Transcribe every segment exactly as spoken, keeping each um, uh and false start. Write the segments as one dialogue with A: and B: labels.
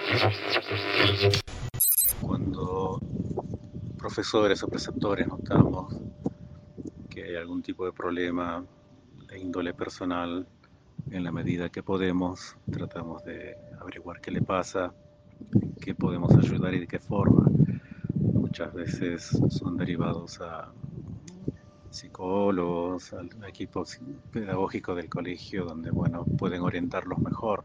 A: Cuando profesores o preceptores notamos que hay algún tipo de problema de índole personal, en la medida que podemos, tratamos de averiguar qué le pasa, qué podemos ayudar y de qué forma. Muchas veces son derivados a psicólogos, al equipo pedagógico del colegio, donde bueno, pueden orientarlos mejor,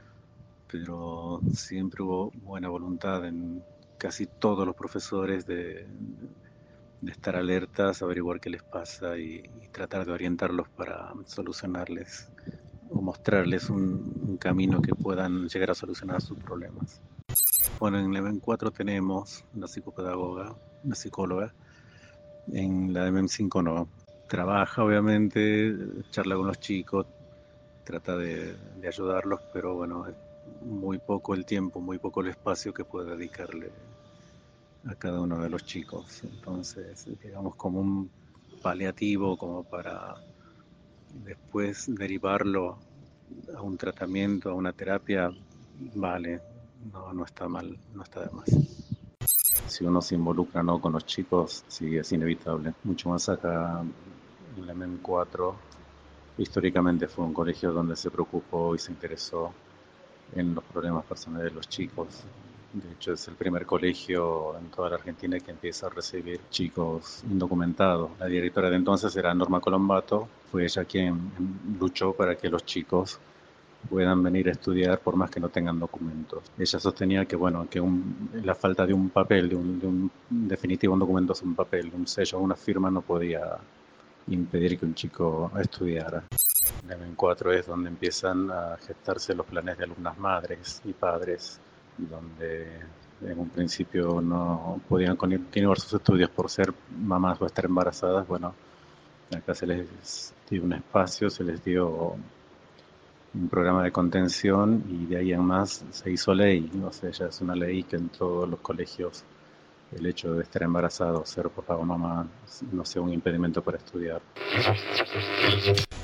A: pero siempre hubo buena voluntad en casi todos los profesores de, de estar alertas, averiguar qué les pasa y, y tratar de orientarlos para solucionarles o mostrarles un, un camino que puedan llegar a solucionar sus problemas. Bueno, en la M E M cuatro tenemos una psicopedagoga, una psicóloga. En la M E M cinco no. Trabaja, obviamente, charla con los chicos, trata de, de ayudarlos, pero bueno, es muy poco el tiempo, muy poco el espacio que puede dedicarle a cada uno de los chicos. Entonces, digamos, como un paliativo, como para después derivarlo a un tratamiento, a una terapia, vale, no, no está mal, no está de más. Si uno se involucra, ¿no?, con los chicos, sí, es inevitable. Mucho más acá en la M E M cuatro, históricamente fue un colegio donde se preocupó y se interesó en los problemas personales de los chicos. De hecho, es el primer colegio en toda la Argentina que empieza a recibir chicos indocumentados. La directora de entonces era Norma Colombato. Fue ella quien luchó para que los chicos puedan venir a estudiar por más que no tengan documentos. Ella sostenía que, bueno, que un, la falta de un papel, de un, de un definitivo, un documento es un papel, un sello, una firma no podía impedir que un chico estudiara. En el M E M cuatro es donde empiezan a gestarse los planes de alumnas madres y padres, donde en un principio no podían continuar sus estudios por ser mamás o estar embarazadas. Bueno, acá se les dio un espacio, se les dio un programa de contención y de ahí en más se hizo ley. O sea, ya es una ley que en todos los colegios el hecho de estar embarazado, ser papá o mamá, no sea un impedimento para estudiar.